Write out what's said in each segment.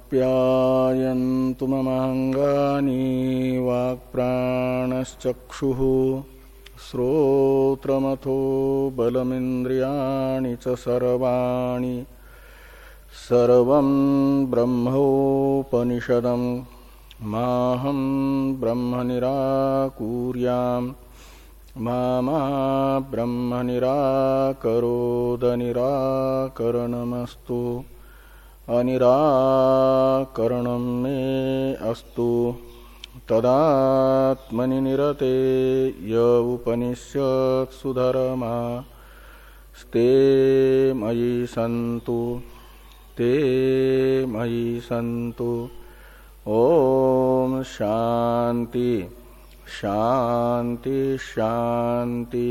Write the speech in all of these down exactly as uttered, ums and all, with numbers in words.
आप्यायन्तु ममाङ्गानि वाक्प्राणश्चक्षुः श्रोत्रमथो बलमिन्द्रियाणि च सर्वाणि सर्वं ब्रह्मोपनिषदं माहं ब्रह्म निराकुर्याम् मा मा ब्रह्म निराकरोद निराकरणमस्तु अनिराकरणं मे अस्तु तदात्मनि निरते य उपनिषत्सु धर्मा स्ते मयि सन्तु ते मयि सन्तु। ओम शांति शांति शांति।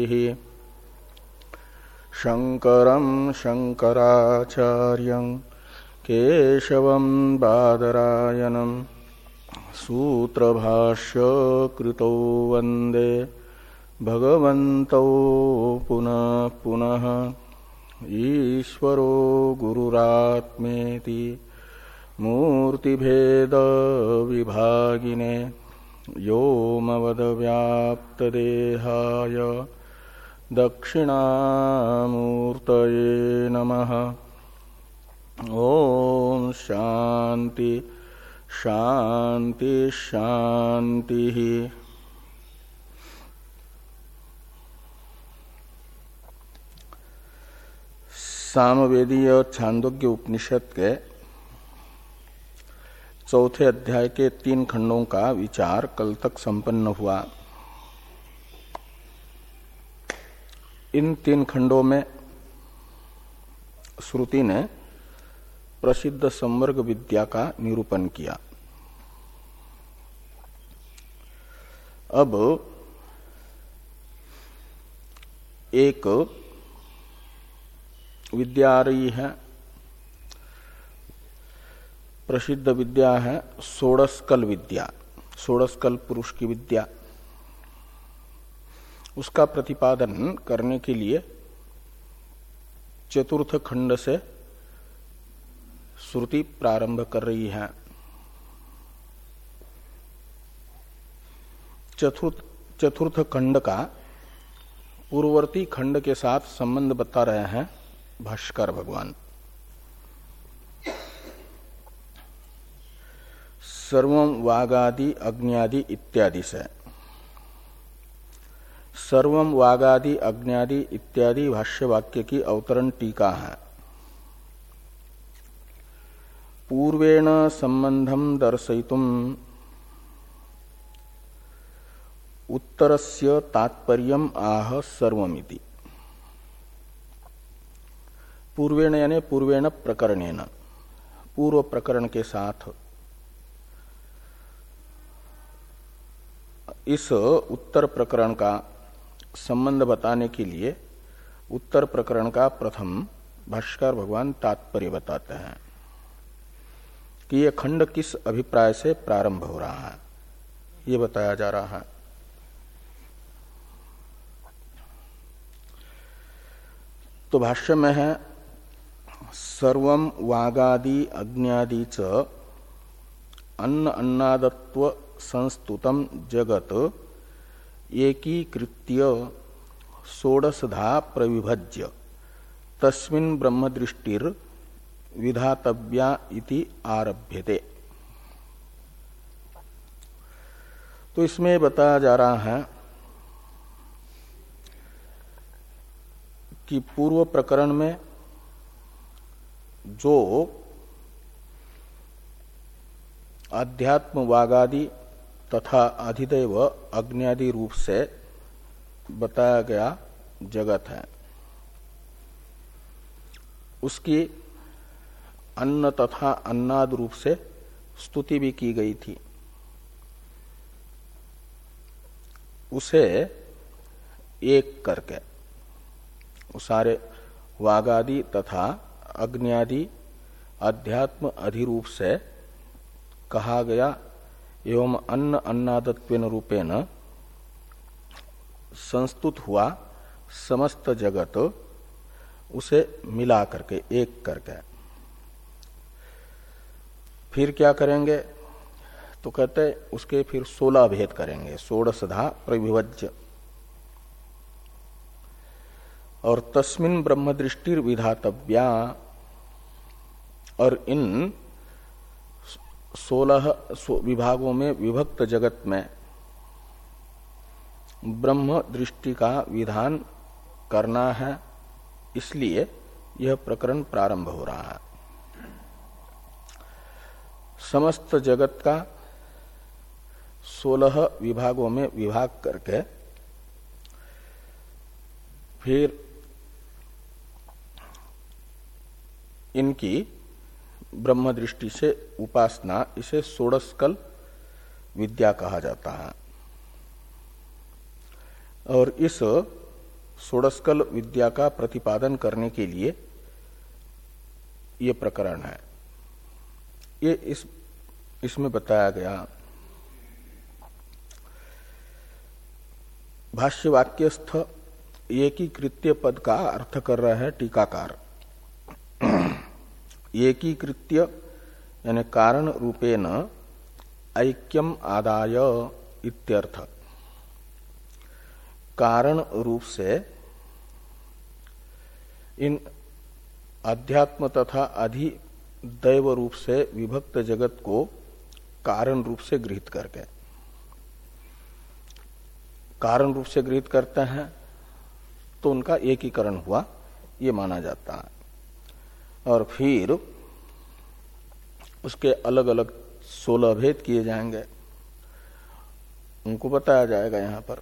शंकरं शंकराचार्यं केशवं बादरायणं सूत्रभाष्य कृतो वंदे भगवन्तौ पुनः पुनः। ईश्वरो गुरुरात्मेति मूर्तिभेद विभागिने व्योमवद्व्याप्तदेहाय दक्षिणामूर्तये नमः। ओम शांति शांति शांति। सामवेदीय छांदोग्य उपनिषद के चौथे अध्याय के तीन खंडों का विचार कल तक संपन्न हुआ। इन तीन खंडों में श्रुति ने प्रसिद्ध संवर्ग विद्या का निरूपण किया। अब एक विद्या आ रही है, प्रसिद्ध विद्या है षोडशकल विद्या, षोडशकल पुरुष की विद्या। उसका प्रतिपादन करने के लिए चतुर्थ खंड से श्रुति प्रारंभ कर रही है। चतुर्थ चतुर्थ खंड का पूर्ववर्ती खंड के साथ संबंध बता रहे हैं भाष्कर भगवान। सर्वं वागादि अग्न्यादि इत्यादि से सर्वं वागादि अग्न्यादि इत्यादि भाष्य वाक्य की अवतरण टीका है। पूर्वेण संबंधम दर्शयितुम उत्तरस्य तात्पर्यम आह सर्वमिति। पूर्वेण यानी पूर्वेण प्रकरणेन, पूर्व प्रकरण के साथ इस उत्तर प्रकरण का संबंध बताने के लिए उत्तर प्रकरण का प्रथम भाष्यकार भगवान तात्पर्य बताते हैं कि यह खंड किस अभिप्राय से प्रारंभ हो रहा है, ये बताया जा रहा है। तो भाष्य में है सर्वं वागादि अग्न्यादि च अन्न अन्नादत्व संस्तुतम जगत एकीकृत्य षोडशधा प्रविभज्य तस्मिन् ब्रह्मदृष्टिर विधातव्या इति आरभ्यते। तो इसमें बताया जा रहा है कि पूर्व प्रकरण में जो अध्यात्म वागादि तथा अधिदैव अग्न्यादि रूप से बताया गया जगत है, उसकी अन्न तथा अन्नाद रूप से स्तुति भी की गई थी। उसे एक करके सारे वागादि तथा अग्न्यादि अध्यात्म अधिरूप से कहा गया एवं अन्न अन्नादत्वेन रूपेण संस्तुत हुआ समस्त जगत उसे मिला करके एक करके फिर क्या करेंगे तो कहते उसके फिर सोलह भेद करेंगे, षोडशधा प्रविभज्य। और तस्मिन् ब्रह्म दृष्टिर विधातव्या, और इन सोलह विभागों में विभक्त जगत में ब्रह्म दृष्टि का विधान करना है, इसलिए यह प्रकरण प्रारंभ हो रहा है। समस्त जगत का सोलह विभागों में विभाग करके फिर इनकी ब्रह्म दृष्टि से उपासना, इसे षोडशकल विद्या कहा जाता है। और इस षोडशकल विद्या का प्रतिपादन करने के लिए ये प्रकरण है। ये इस इसमें बताया गया भाष्य वाक्यस्थ एकीकृत्य पद का अर्थ कर रहा है टीकाकार। एकीकृत्य यानी कारण रूपेण ऐक्यम आदाय इत्यर्थ। कारण रूप से इन अध्यात्म तथा अधिदैव रूप से विभक्त जगत को कारण रूप से गृहीत करके, कारण रूप से गृहीत करते हैं तो उनका एकीकरण हुआ, ये माना जाता है। और फिर उसके अलग अलग सोलह भेद किए जाएंगे, उनको बताया जाएगा। यहां पर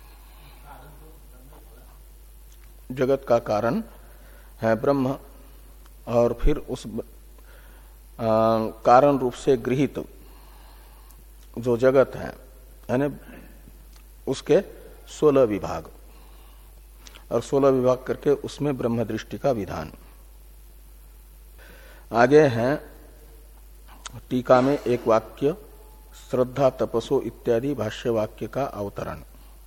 जगत का कारण है ब्रह्म, और फिर उस आ, कारण रूप से गृहीत जो जगत है यानी उसके सोलह विभाग, और सोलह विभाग करके उसमें ब्रह्म दृष्टि का विधान। आगे हैं टीका में एक वाक्य, श्रद्धा तपसो इत्यादि भाष्य वाक्य का अवतरण।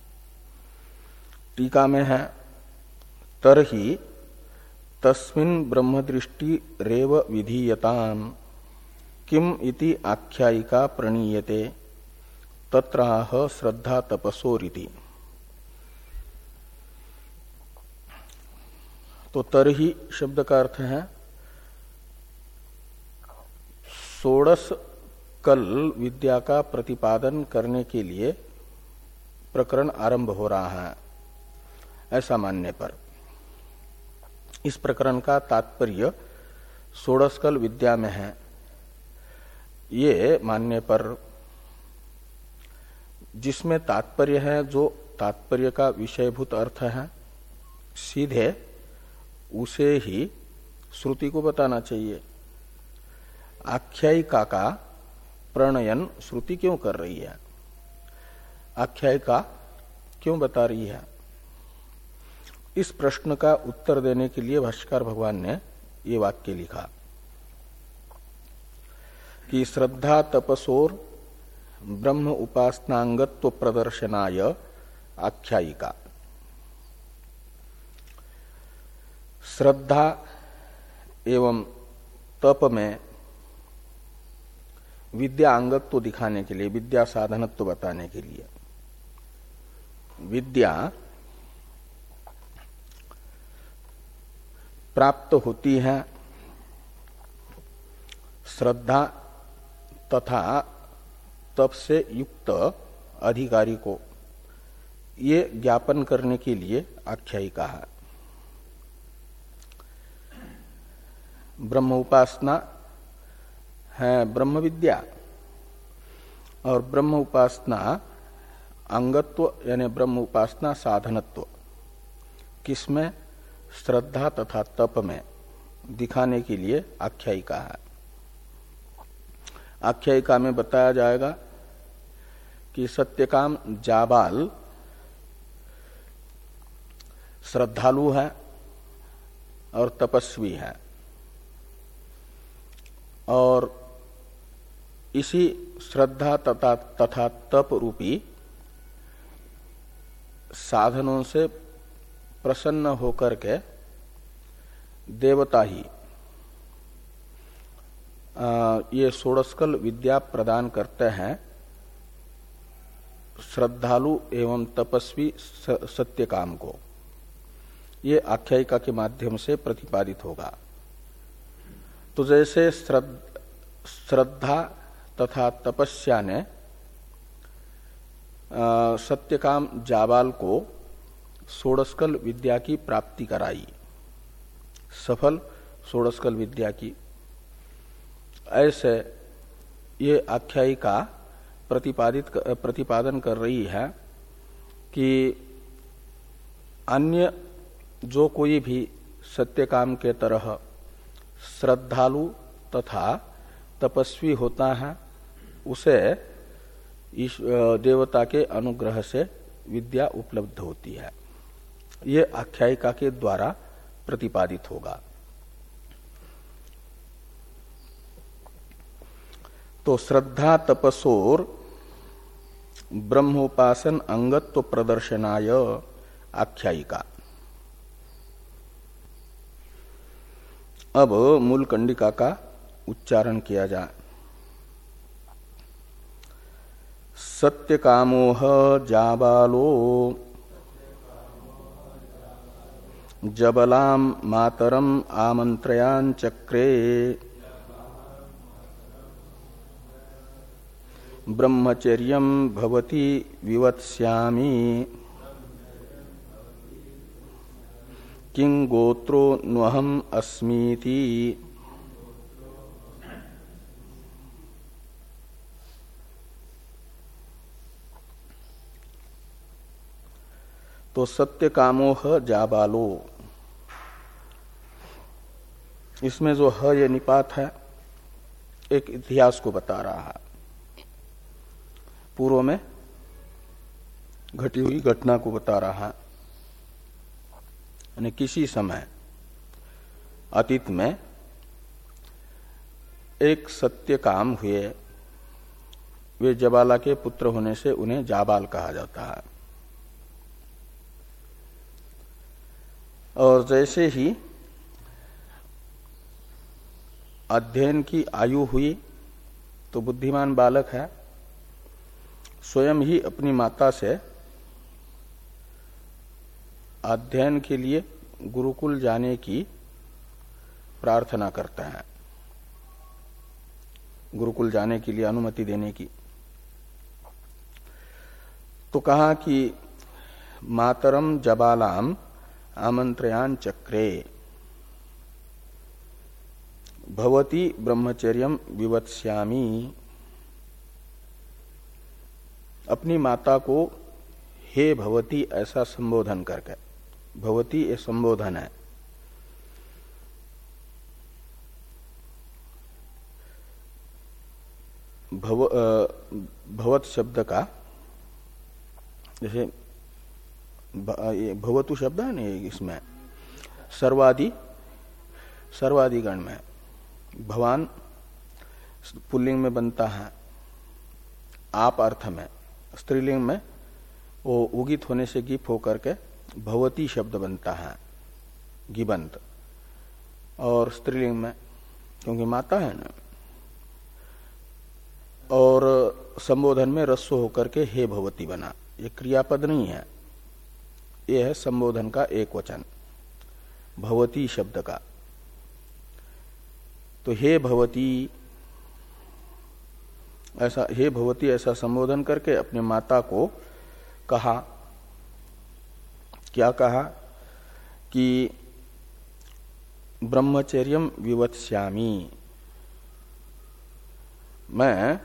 टीका में है तरहि तस्मिन् ब्रह्म दृष्टि रेव विधीयताम् किम इति आख्यायिका प्रणीयते तत्राह श्रद्धा तपसोरिति। तो तरहि शब्द का अर्थ है षोडश कल विद्या का प्रतिपादन करने के लिए प्रकरण आरंभ हो रहा है, ऐसा मानने पर इस प्रकरण का तात्पर्य षोडश कल विद्या में है, ये मानने पर जिसमें तात्पर्य है, जो तात्पर्य का विषयभूत अर्थ है, सीधे उसे ही श्रुति को बताना चाहिए। आख्यायिका का प्रणयन श्रुति क्यों कर रही है, आख्यायिका क्यों बता रही है, इस प्रश्न का उत्तर देने के लिए भाष्यकार भगवान ने ये वाक्य लिखा कि श्रद्धा तपसोर ब्रह्म उपासनांगत्व प्रदर्शनाय आख्यायिका। श्रद्धा एवं तप में विद्या अंगत्व दिखाने के लिए, विद्या साधनत्व बताने के लिए, विद्या प्राप्त होती है श्रद्धा तथा तप से युक्त अधिकारी को, ये ज्ञापन करने के लिए आख्यायिका है। ब्रह्म उपासना है ब्रह्म विद्या, और ब्रह्म उपासना अंगत्व यानी ब्रह्म उपासना साधनत्व किसमें, श्रद्धा तथा तप में दिखाने के लिए आख्यायिका है। आख्यायिका में बताया जाएगा कि सत्यकाम जाबाल श्रद्धालु है और तपस्वी है, और इसी श्रद्धा तथा तथा तप रूपी साधनों से प्रसन्न होकर के देवता ही ये षोडशकल विद्या प्रदान करते हैं श्रद्धालु एवं तपस्वी सत्यकाम को, ये आख्यायिका के माध्यम से प्रतिपादित होगा। तो जैसे श्रद्धा तथा तपस्या ने सत्यकाम जाबाल को षोडशकल विद्या की प्राप्ति कराई, सफल षोडशकल विद्या की, ऐसे ये आख्यायिका प्रतिपादित प्रतिपादन कर रही है कि अन्य जो कोई भी सत्यकाम के तरह श्रद्धालु तथा तपस्वी होता है, उसे इस देवता के अनुग्रह से विद्या उपलब्ध होती है। ये आख्यायिका के द्वारा प्रतिपादित होगा। तो श्रद्धा तपसोर ब्रह्मोपासन अंगत्व प्रदर्शनाय आख्यायिका। अब मूल कंडिका का उच्चारण किया जाए। सत्यकामोह जाबालो जबलाम मातरम आमंत्रयान चक्रे ब्रह्मचर्यम भवति विवत्स्यामि किं गोत्रो न्वहम अस्मीति। तो सत्यकामोह जाबालो, इसमें जो ह ये निपात है एक इतिहास को बता रहा है, पूर्व में घटी हुई घटना को बता रहा है। यानी किसी समय अतीत में एक सत्य काम हुए, वे जबाला के पुत्र होने से उन्हें जाबाल कहा जाता है। और जैसे ही अध्ययन की आयु हुई तो बुद्धिमान बालक है, स्वयं ही अपनी माता से अध्ययन के लिए गुरुकुल जाने की प्रार्थना करते हैं, गुरुकुल जाने के लिए अनुमति देने की। तो कहा कि मातरम जबालाम आमंत्रयान चक्रे भवती ब्रह्मचर्यम विवत्स्यामि। अपनी माता को हे भवती ऐसा संबोधन करके, भवती ये संबोधन है, भव, भवत शब्द का जैसे भवतु शब्द है ना, इसमें सर्वादि सर्वादिगण में भवान पुल्लिंग में बनता है, आप अर्थ में, स्त्रीलिंग में वो उगित होने से गिप होकर के भवती शब्द बनता है, गिबंत, और स्त्रीलिंग में क्योंकि माता है ना, और संबोधन में रस्व होकर के हे भवती बना। ये क्रियापद नहीं है, ये है संबोधन का एक वचन भवती शब्द का। तो हे भवती ऐसा, हे भवती ऐसा संबोधन करके अपने माता को कहा, क्या कहा कि ब्रह्मचर्यम विवत्स्यामि, मैं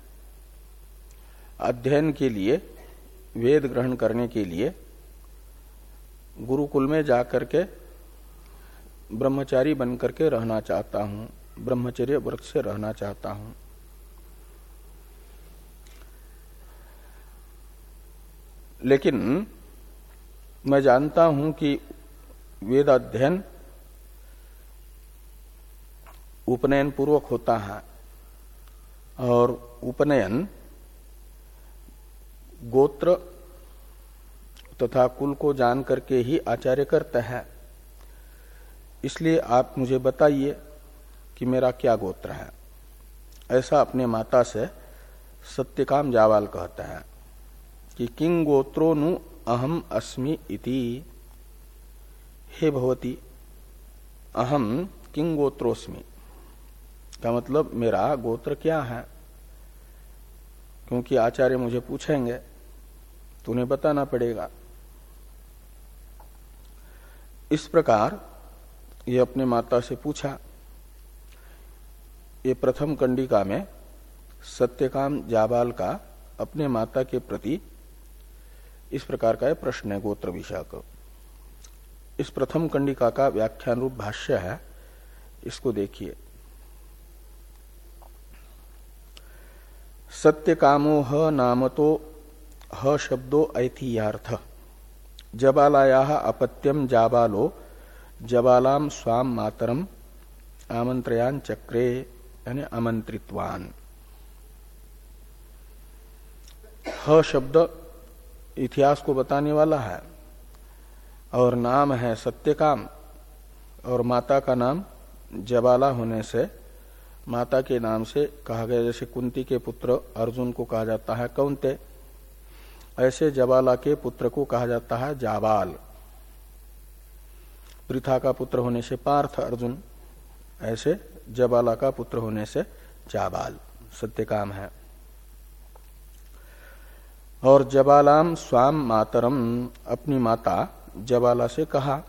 अध्ययन के लिए, वेद ग्रहण करने के लिए गुरुकुल में जाकर के ब्रह्मचारी बनकर के रहना चाहता हूं, ब्रह्मचर्य व्रत से रहना चाहता हूं। लेकिन मैं जानता हूं कि वेद अध्ययन उपनयन पूर्वक होता है, और उपनयन गोत्र तथा कुल को जान करके ही आचार्य करते हैं। इसलिए आप मुझे बताइए कि मेरा क्या गोत्र है, ऐसा अपने माता से सत्यकाम जाबाल कहता है कि किं गोत्रो नु अहम अस्मि इति, हे भवती अहम किं गोत्रोस्मि का मतलब मेरा गोत्र क्या है, क्योंकि आचार्य मुझे पूछेंगे तो उन्हें बताना पड़ेगा। इस प्रकार ये अपने माता से पूछा। ये प्रथम कंडिका में सत्यकाम जाबाल का अपने माता के प्रति इस प्रकार का प्रश्न है गोत्र विषयक। इस प्रथम कंडिका का व्याख्यान रूप भाष्य है, इसको देखिए। सत्यकामो ह नामतो ह शब्दो ऐतिह्यार्थ जबालायाः अपत्यम जाबालो जबालाम स्वाम मातरम आमंत्रयान चक्रे यानी आमंत्रितवान। ह शब्द इतिहास को बताने वाला है और नाम है सत्यकाम, और माता का नाम जबाला होने से माता के नाम से कहा गया। जैसे कुंती के पुत्र अर्जुन को कहा जाता है कौन्ते, ऐसे जबाला के पुत्र को कहा जाता है जाबाल। पृथा का पुत्र होने से पार्थ अर्जुन, ऐसे जबाला का पुत्र होने से जाबाल सत्यकाम है। और जबालाम स्वाम मातरम, अपनी माता जबाला से कहा,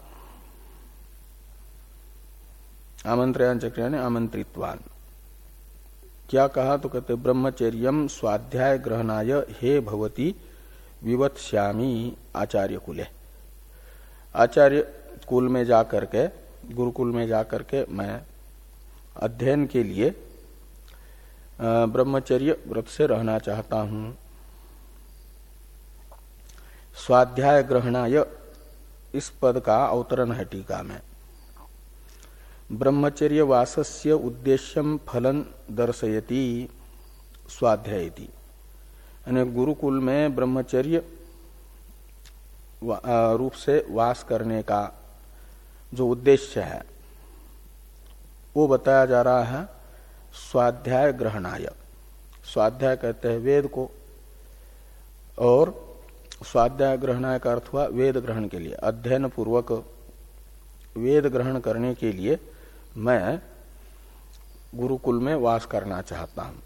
आमंत्रयान चक्र ने आमंत्रितवान। क्या कहा तो कहते ब्रह्मचर्यम स्वाध्याय ग्रहणाय हे भवती विवत्स्यामी आचार्य कुले। आचार्य कुल में जाकर के, गुरुकुल में जाकर के मैं अध्ययन के लिए ब्रह्मचर्य व्रत से रहना चाहता हूं। स्वाध्याय ग्रहणाय इस पद का अवतरण है टीका में। ब्रह्मचर्य वासस्य उद्देश्यम फलन दर्शयति स्वाध्यायति, यानी गुरुकुल में ब्रह्मचर्य रूप से वास करने का जो उद्देश्य है वो बताया जा रहा है स्वाध्याय ग्रहणाय। स्वाध्याय कहते हैं वेद को, और स्वाध्याय ग्रहणाय का अर्थ हुआ वेद ग्रहण के लिए, अध्ययन पूर्वक वेद ग्रहण करने के लिए मैं गुरुकुल में वास करना चाहता हूं।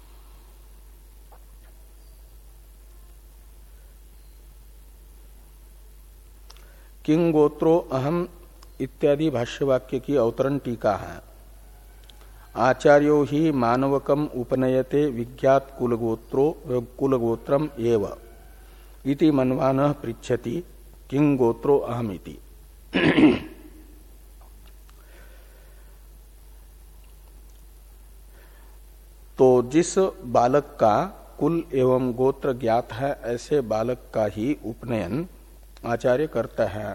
किं गोत्रो अहम इत्यादि भाष्यवाक्य की अवतरण टीका है। आचार्यो ही मानवकम उपनयते विज्ञात कुलगोत्रो कुलगोत्रम एव इति मन्वानः पृच्छति किं गोत्रो अहमिति। तो जिस बालक का कुल एवं गोत्र ज्ञात है, ऐसे बालक का ही उपनयन आचार्य करता है।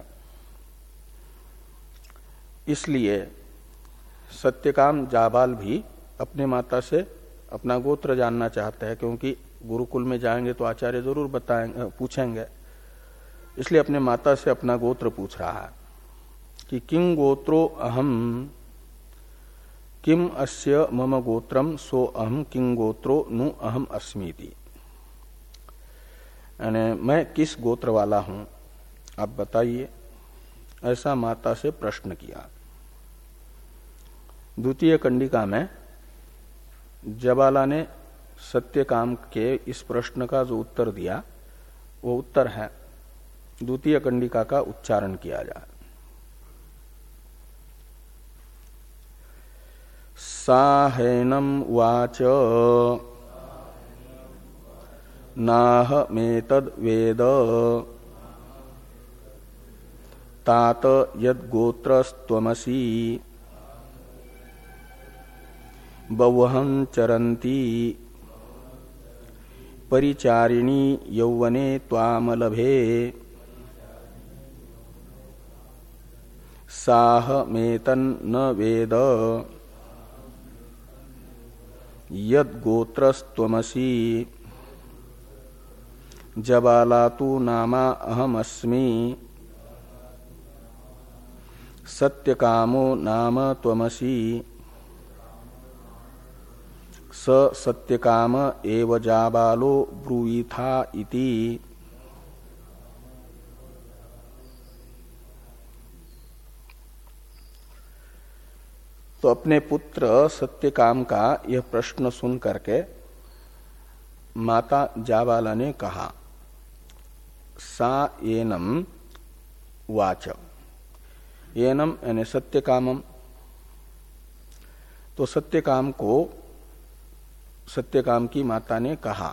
इसलिए सत्यकाम जाबाल भी अपने माता से अपना गोत्र जानना चाहता है, क्योंकि गुरुकुल में जाएंगे तो आचार्य जरूर बताएंगे, पूछेंगे। इसलिए अपने माता से अपना गोत्र पूछ रहा है कि किं गोत्रो अहम किम अस्य मम गोत्रम सो अहम किं गोत्रो नु अहम अस्मीति, यानी मैं किस गोत्र वाला हूं आप बताइए, ऐसा माता से प्रश्न किया। द्वितीय कंडिका में जबाला ने सत्यकाम के इस प्रश्न का जो उत्तर दिया वो उत्तर है। द्वितीय कंडिका का उच्चारण किया जाए। साहेनम वाच नाह मेतद वेद तात यद गोत्रस्त्वमसि बवहं चरन्ति परिचारिणी यौवने त्वामलभे साह मेतन न वेद यद गोत्रस्त्वमसि जबालातु नामा अहमस्मि सत्यकामो नाम त्वमसि स सत्यकाम एव जाबालो ब्रूयिथा इति। तो अपने पुत्र सत्यकाम का यह प्रश्न सुन करके माता जाबाला ने कहा, सा एनम वाच। एनम यानी सत्यकामम। तो सत्यकाम को सत्यकाम की माता ने कहा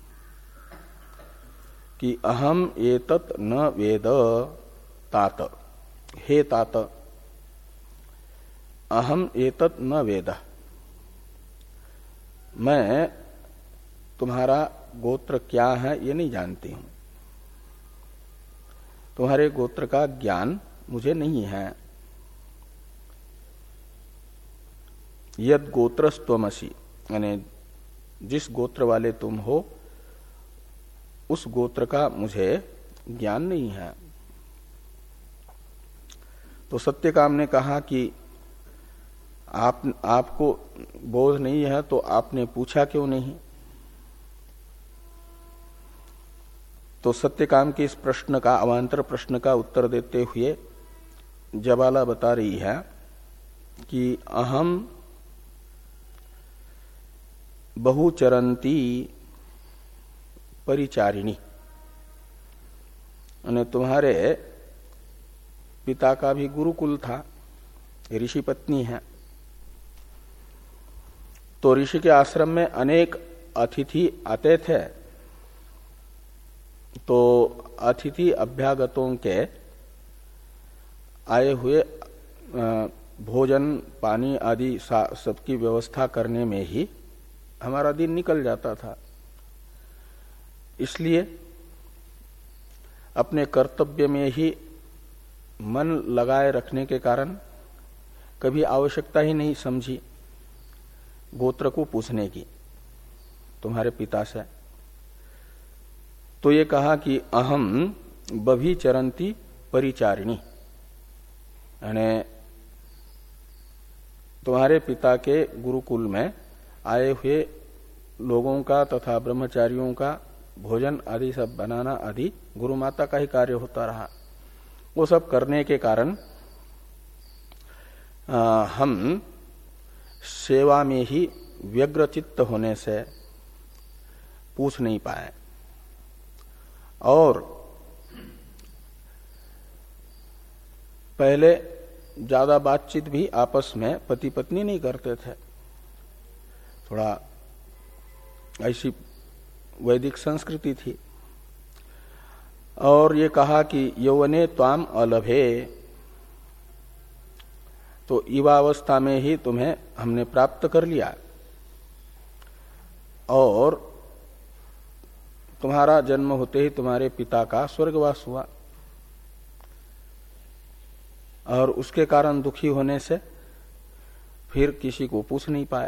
कि अहम एतत् न वेद तात। हे तात, अहम एतत् न वेद, मैं तुम्हारा गोत्र क्या है ये नहीं जानती हूं। तुम्हारे गोत्र का ज्ञान मुझे नहीं है। यद गोत्रस्त्वमसि, यानी जिस गोत्र वाले तुम हो उस गोत्र का मुझे ज्ञान नहीं है। तो सत्यकाम ने कहा कि आप आपको बोध नहीं है तो आपने पूछा क्यों नहीं। तो सत्यकाम के इस प्रश्न का, अवान्तर प्रश्न का उत्तर देते हुए जबाला बता रही है कि अहम बहुचरंती परिचारिणी, यानी तुम्हारे पिता का भी गुरुकुल था, ऋषि पत्नी है। तो ऋषि के आश्रम में अनेक अतिथि आते थे। तो अतिथि अभ्यागतों के आए हुए भोजन पानी आदि सबकी व्यवस्था करने में ही हमारा दिन निकल जाता था। इसलिए अपने कर्तव्य में ही मन लगाए रखने के कारण कभी आवश्यकता ही नहीं समझी गोत्र को पूछने की तुम्हारे पिता से। तो ये कहा कि अहम बभिचरंती परिचारिणी, यानी तुम्हारे पिता के गुरुकुल में आए हुए लोगों का तथा ब्रह्मचारियों का भोजन आदि सब बनाना आदि गुरु माता का ही कार्य होता रहा। वो सब करने के कारण आ, हम सेवा में ही व्यग्रचित्त होने से पूछ नहीं पाए। और पहले ज्यादा बातचीत भी आपस में पति पत्नी नहीं करते थे। थोड़ा ऐसी वैदिक संस्कृति थी। और ये कहा कि यौवने त्वाम अलभे, तो युवावस्था में ही तुम्हें हमने प्राप्त कर लिया और तुम्हारा जन्म होते ही तुम्हारे पिता का स्वर्गवास हुआ और उसके कारण दुखी होने से फिर किसी को पूछ नहीं पाए।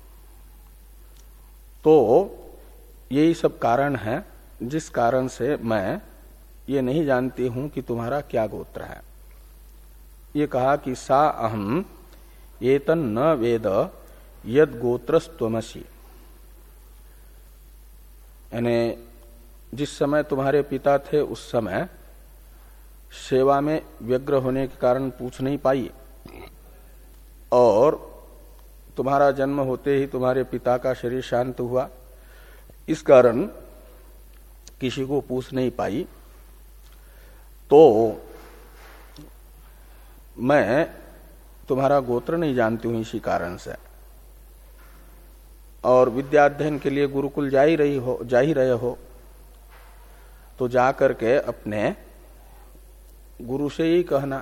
तो यही सब कारण है जिस कारण से मैं ये नहीं जानती हूं कि तुम्हारा क्या गोत्र है। ये कहा कि सा अहम एतन न वेद यद गोत्रस्त्वमसि, यानी जिस समय तुम्हारे पिता थे उस समय सेवा में व्यग्र होने के कारण पूछ नहीं पाई और तुम्हारा जन्म होते ही तुम्हारे पिता का शरीर शांत हुआ, इस कारण किसी को पूछ नहीं पाई। तो मैं तुम्हारा गोत्र नहीं जानती हूं इसी कारण से। और विद्याध्ययन के लिए गुरुकुल जा ही रही हो जा ही रहे हो तो जा करके अपने गुरु से ही कहना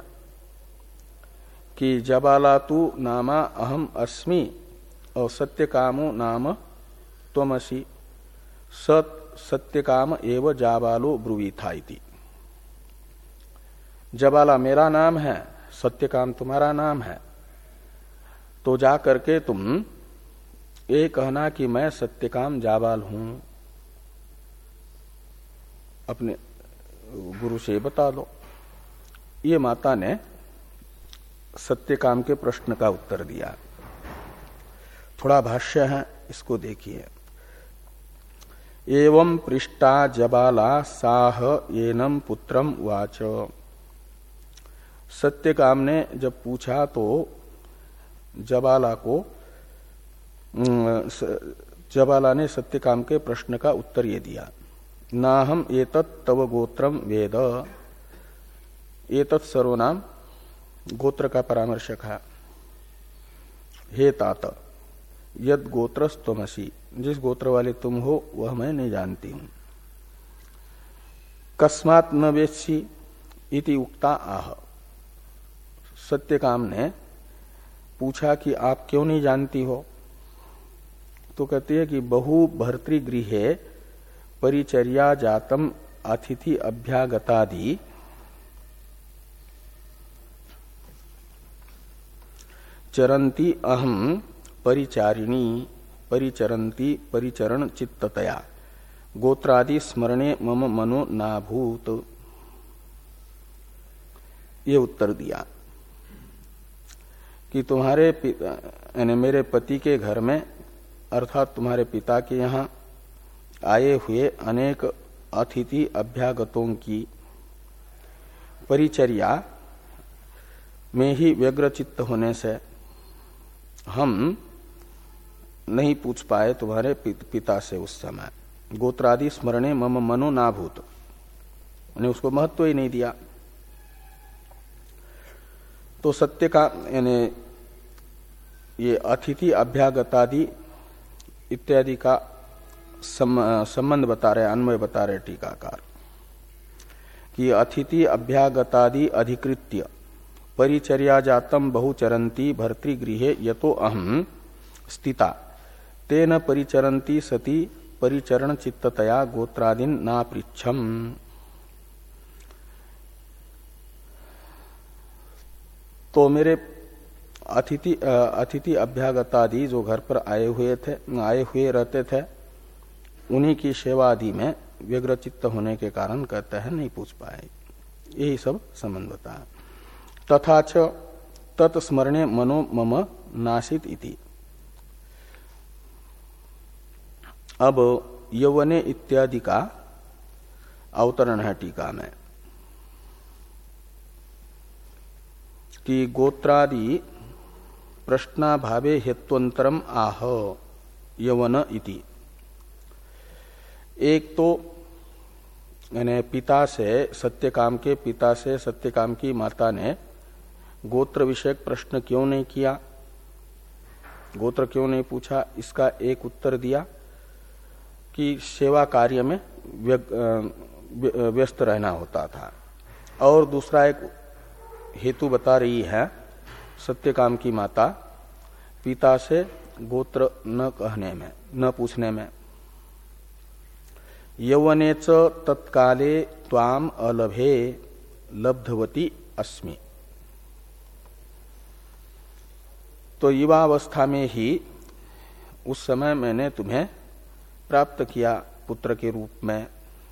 कि जबालातु नामा अहम अस्मि और सत्यकामो नाम त्वमसि, सत सत्यकाम एव जाबालो ब्रुवीथा इति। जबाला मेरा नाम है, सत्यकाम तुम्हारा नाम है। तो जा करके तुम ये कहना कि मैं सत्यकाम जाबाल हूं, अपने गुरु से बता दो। ये माता ने सत्यकाम के प्रश्न का उत्तर दिया। थोड़ा भाष्य है। इसको देखिए। एवं पृष्ठा जबाला साह येनम पुत्रम वाच। सत्यकाम ने जब पूछा तो जबाला को जबाला ने सत्यकाम के प्रश्न का उत्तर ये दिया, ना हम एतत् तव गोत्रम वेद। एतत् सर्वनाम गोत्र का परामर्शक है। हे तात यद गोत्रस्तमसी, जिस गोत्र वाले तुम हो वह मैं नहीं जानती हूं। कस्मात् न वेत्सि इति उक्ता आह। सत्यकाम ने पूछा कि आप क्यों नहीं जानती हो? तो कहती है कि बहु भर्तृगृहे परिचर्या जातम अतिथि अभ्यागतादि चरंती अहम परिचारिणी परिचरंती परिचरण चित्ततया गोत्रादि स्मरणे मम मनो नाभूत। ये उत्तर दिया कि तुम्हारे पिता यानी मेरे पति के घर में अर्थात तुम्हारे पिता के यहाँ आए हुए अनेक अतिथि अभ्यागतों की परिचर्या में ही व्यग्रचित्त होने से हम नहीं पूछ पाए तुम्हारे पिता से उस समय। गोत्रादि स्मरणे मम मनो नाभूत, ने उसको महत्व ही नहीं दिया। तो सत्य का यानी ये अतिथि अभ्यागतादि इत्यादि का संबंध बता रहे, अन्वय बता रहे टीकाकार कि अतिथि अभ्यागतादि अधिकृत्य परिचर्या जातम बहुचरंती भर्तृगृहे यतो अहम स्थिता तेन परिचरंती सती परिचरण चित्ततया गोत्रादीन ना पृच्छम। तो मेरे अतिथि अतिथि अभ्यागतादि जो घर पर आए हुए थे आए हुए रहते थे उन्हीं की सेवा आदि में व्यग्रचित्त होने के कारण कहते हैं नहीं पूछ पाए। यही सब संबंध बता। तथा च तत्स्मरणे मनो मम नासित इति। अब यौवने इत्यादि का अवतरण है टीका में कि गोत्रादि प्रश्नाभावे हेत्वंतरम आह यौवन इति। एक तो यानी पिता से सत्यकाम के पिता से सत्यकाम की माता ने गोत्र विषयक प्रश्न क्यों नहीं किया, गोत्र क्यों नहीं पूछा, इसका एक उत्तर दिया कि सेवा कार्य में व्यस्त रहना होता था। और दूसरा एक हेतु बता रही है सत्यकाम की माता पिता से गोत्र न कहने में न पूछने में। यौवने च तत्काले त्वाम अलभे लब्धवती अस्मि। तो युवावस्था में ही उस समय मैंने तुम्हें प्राप्त किया पुत्र के रूप में,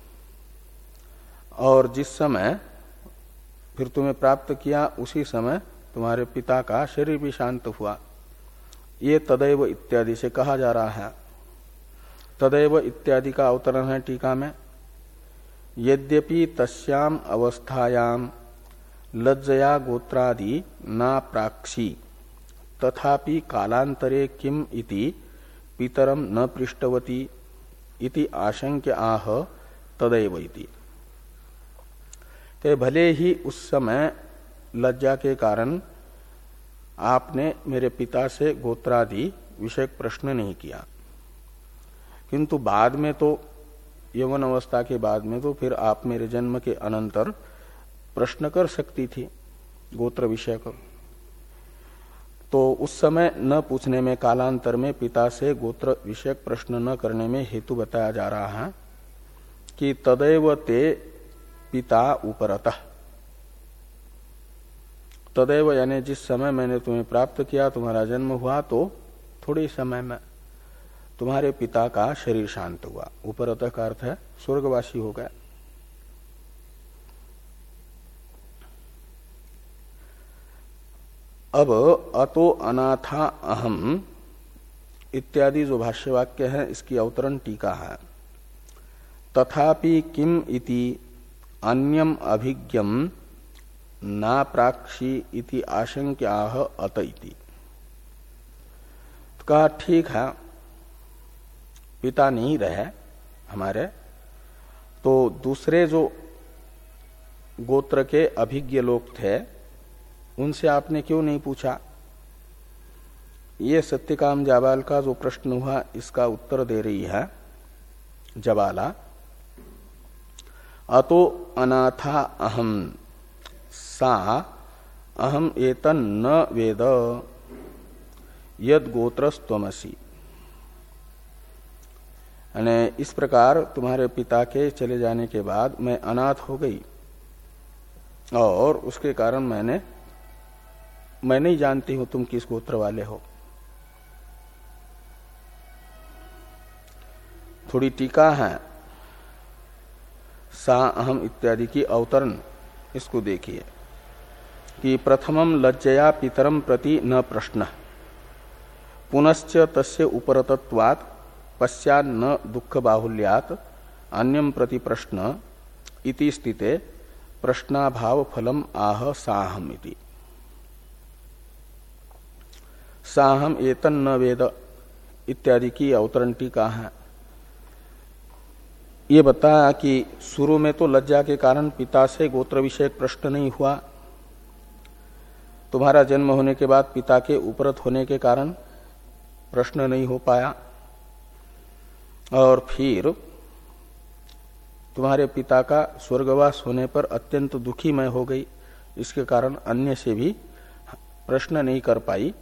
और जिस समय फिर तुम्हें प्राप्त किया उसी समय तुम्हारे पिता का शरीर भी शांत हुआ। ये तदैव इत्यादि से कहा जा रहा है। तदैव इत्यादि का अवतरण है टीका में। यद्यपि तस्याम अवस्थायाम लज्जया गोत्रादि ना प्राक्षी तथापि कालांतरे किम इति पितरम न पृष्ठवती इति आशंक्य आह तदैव इति। ते भले ही उस समय लज्जा के कारण आपने मेरे पिता से गोत्रादि विषयक प्रश्न नहीं किया, किंतु बाद में तो यौवन अवस्था के बाद में तो फिर आप मेरे जन्म के अनंतर प्रश्न कर सकती थी गोत्र विषयक। तो उस समय न पूछने में, कालांतर में पिता से गोत्र विषयक प्रश्न न करने में हेतु बताया जा रहा है कि तदैव ते पिता उपरतः। तदैव यानी जिस समय मैंने तुम्हें प्राप्त किया, तुम्हारा जन्म हुआ, तो थोड़े समय में तुम्हारे पिता का शरीर शांत हुआ। उपरतः का अर्थ है स्वर्गवासी हो गया। अब अतो अनाथा अहम इत्यादि जो भाष्यवाक्य है इसकी अवतरण टीका है। तथापि किम इति अन्यम अभिज्ञम ना प्राक्षी इति आशंक्याह अत इति। तो कहा ठीक है, पिता नहीं रहे हमारे, तो दूसरे जो गोत्र के अभिज्ञ लोग थे उनसे आपने क्यों नहीं पूछा। ये सत्यकाम जाबाल का जो प्रश्न हुआ इसका उत्तर दे रही है जबाला। अतो अनाथा अहम सा अहम एतन न वेद यद गोत्रस्त्वमसि। यानी इस प्रकार तुम्हारे पिता के चले जाने के बाद मैं अनाथ हो गई और उसके कारण मैंने मैं नहीं जानती हूं तुम किस गोत्र वाले हो। थोड़ी टीका है सा अहम इत्यादि की अवतरण, इसको देखिए कि प्रथमम लज्जया पितरम प्रति न प्रश्न पुनश्च तस्य उपरतत्वात् पश्चात् न दुख बाहुल्यात् अन्यम प्रति प्रश्न इति स्थिते प्रश्नाभाव फलम आह साहम इति। साहम एतन न वेद इत्यादि की अवतरण टीका है। ये बताया कि शुरू में तो लज्जा के कारण पिता से गोत्र विषयक प्रश्न नहीं हुआ, तुम्हारा जन्म होने के बाद पिता के उपरत होने के कारण प्रश्न नहीं हो पाया, और फिर तुम्हारे पिता का स्वर्गवास होने पर अत्यंत दुखी मैं हो गई, इसके कारण अन्य से भी प्रश्न नहीं कर पाई।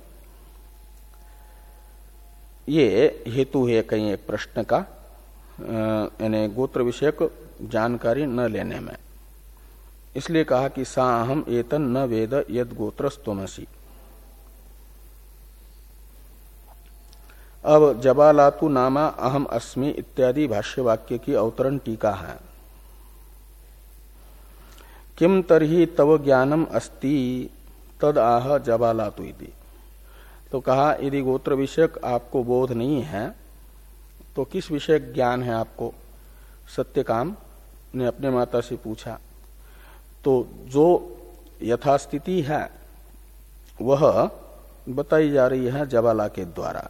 ये हेतु है कहीं एक प्रश्न का, यानी गोत्र विषयक जानकारी न लेने में। इसलिए कहा कि सा अहम एतन न वेद यद गोत्रस्त्वमसि। अब जबालातु नामा अहम अस्मि इत्यादि भाष्यवाक्य की अवतरण टीका है। किम तरहि तव ज्ञानम अस्ति तद आह जबालातु इति। तो कहा यदि गोत्र विषयक आपको बोध नहीं है तो किस विषय ज्ञान है आपको। सत्यकाम ने अपने माता से पूछा, तो जो यथास्थिति है वह बताई जा रही है जबाला के द्वारा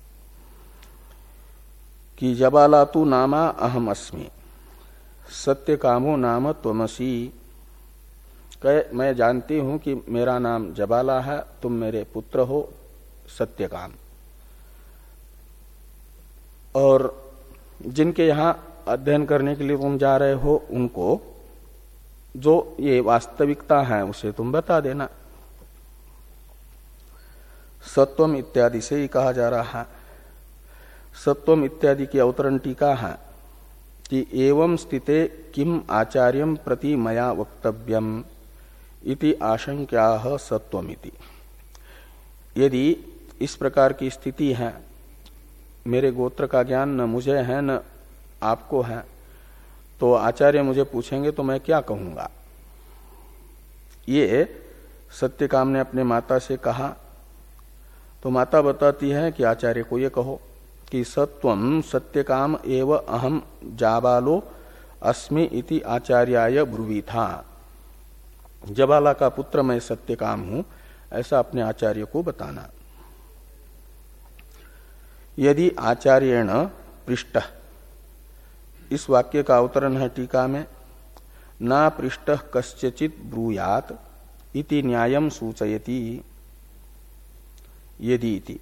कि जबाला तु नामा अहम अस्मि सत्यकामो नाम त्वमसि। मैं जानती हूं कि मेरा नाम जबाला है, तुम मेरे पुत्र हो सत्यकाम। और जिनके यहां अध्ययन करने के लिए तुम जा रहे हो उनको जो ये वास्तविकता है उसे तुम बता देना। सत्वम इत्यादि से ही कहा जा रहा है। सत्वम इत्यादि की अवतरण टीका है कि एवं स्थिते किम आचार्यम प्रति मया वक्तव्यम इति आशंक्याह सत्वमिति। यदि इस प्रकार की स्थिति है, मेरे गोत्र का ज्ञान न मुझे है न आपको है, तो आचार्य मुझे पूछेंगे तो मैं क्या कहूंगा। ये सत्यकाम ने अपने माता से कहा, तो माता बताती है कि आचार्य को ये कहो कि सत्वम सत्यकाम एव अहम जाबालो अस्मि इति आचार्याय ब्रुवीथा। जबाला का पुत्र मैं सत्यकाम हूं, ऐसा अपने आचार्य को बताना। यदि आचार्येण पृष्ठ, इस वाक्य का अवतरण है टीका में, ना पृष्ठ कस्यचित ब्रूयात इति न्यायम सूचयति यदि इति।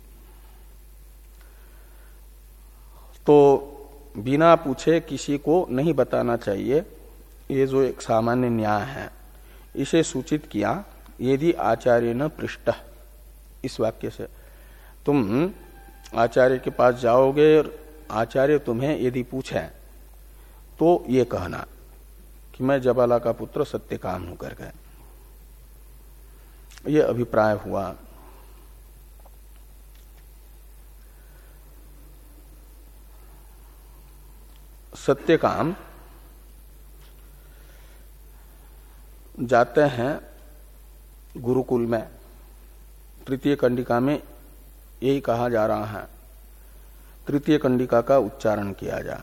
तो बिना पूछे किसी को नहीं बताना चाहिए, ये जो एक सामान्य न्याय है इसे सूचित किया। यदि आचार्य न पृष्ठ, इस वाक्य से तुम आचार्य के पास जाओगे और आचार्य तुम्हें यदि पूछे तो ये कहना कि मैं जबाला का पुत्र सत्यकाम हूं करके। ये अभिप्राय हुआ। सत्यकाम जाते हैं गुरुकुल में। तृतीय कंडिका में यही कहा जा रहा है तृतीय कंडिका का उच्चारण किया जाए।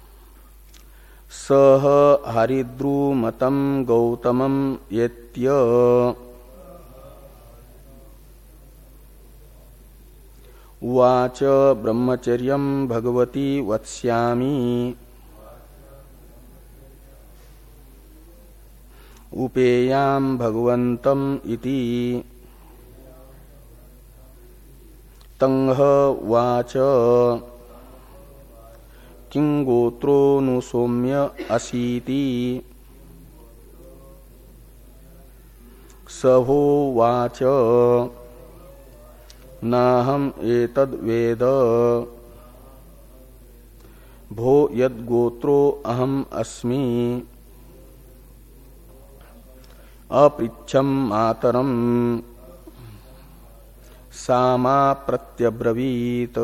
सह हरिद्रुमतं गौतमं येत्य उवाच ब्रह्मचर्यं भगवती वत्स्यामि उपेयां भगवन्तम् इति। तंह उवाच किं गोत्रोऽनुसौम्य असीति। सहोवाच नाहम् एतद्वेद भो यद्गोत्रो अहम् अस्मि। अपृच्छं मातरं सा मा प्रत्यब्रवीत्।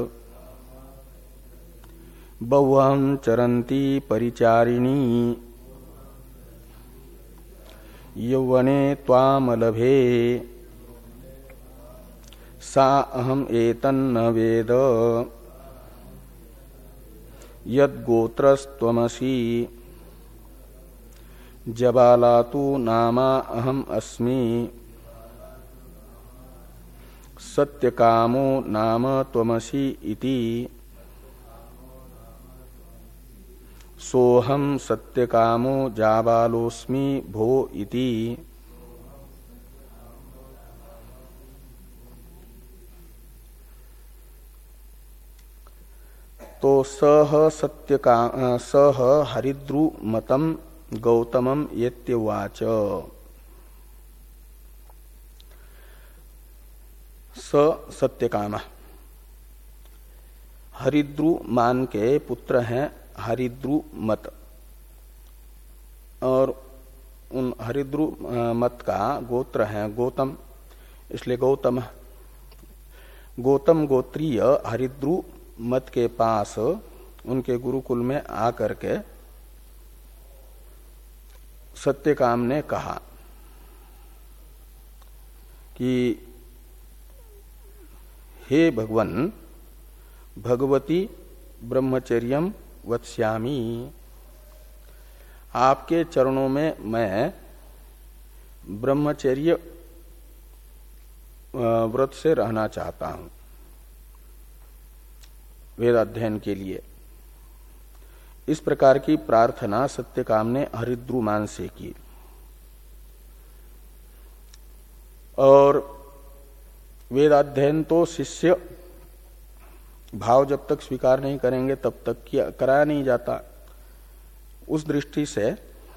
बहुवं चरन्ति परिचारिणी यौवने त्वामलभे। सा अहम् एतन्न वेद यद्गोत्रस्त्वमसि। जबालातु नामा अहम् अस्मि। सत्यकामो नाम त्वमसि इति। सोहम सत्यकामो जाबालोस्मि भो इति। तो सह सत्यका सह हरिद्रुमतं गौतमं येत्युवाच। स सत्यकाम हरिद्रुमान के पुत्र हैं हरिद्रुमत, और उन हरिद्रुमत का गोत्र है गौतम, इसलिए गौतम। गौतम गोत्रीय हरिद्रुमत के पास उनके गुरुकुल में आकर के सत्यकाम ने कहा कि हे भगवन, भगवती ब्रह्मचर्यम वत्स्यामि, आपके चरणों में मैं ब्रह्मचर्य व्रत से रहना चाहता हूं वेदाध्ययन के लिए। इस प्रकार की प्रार्थना सत्यकाम ने हरिद्रुमान से की। और वेदाध्ययन तो शिष्य भाव जब तक स्वीकार नहीं करेंगे तब तक किया कराया नहीं जाता। उस दृष्टि से